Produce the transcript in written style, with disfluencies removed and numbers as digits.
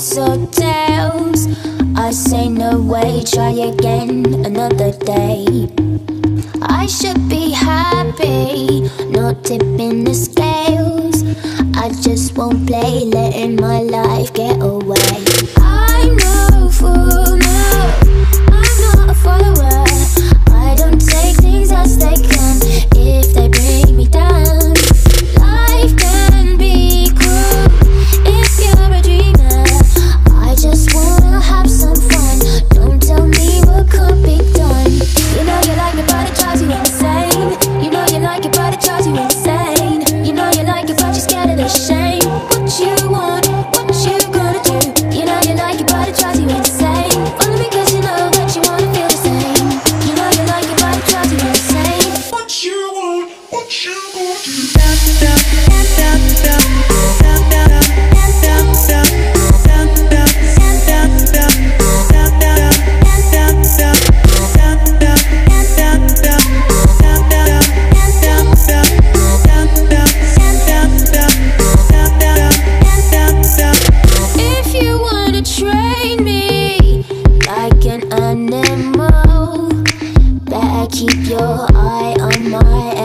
heads or tails. I say no way, try again another day. I should be happy, not tipping the scales. I just won't play, letting my life get away. I'm no fool, no, I'm not a follower. I don't take things as they come, if they bring me down. Life can be cruel if you're a dreamer. I just wanna have some fun, don't tell me what can't be done. You know you like it but it drives you insane. You know you like it but it drives you insane. You know you like it but you're scared of the shame. What you want, what you gonna do? You know you like it but it drives you insane. Follow me cause you know that you wanna feel the same. You know you like it but it drives you insane. What you want, what you gonna do? If you wanna train me like an animal, better keep your eye on my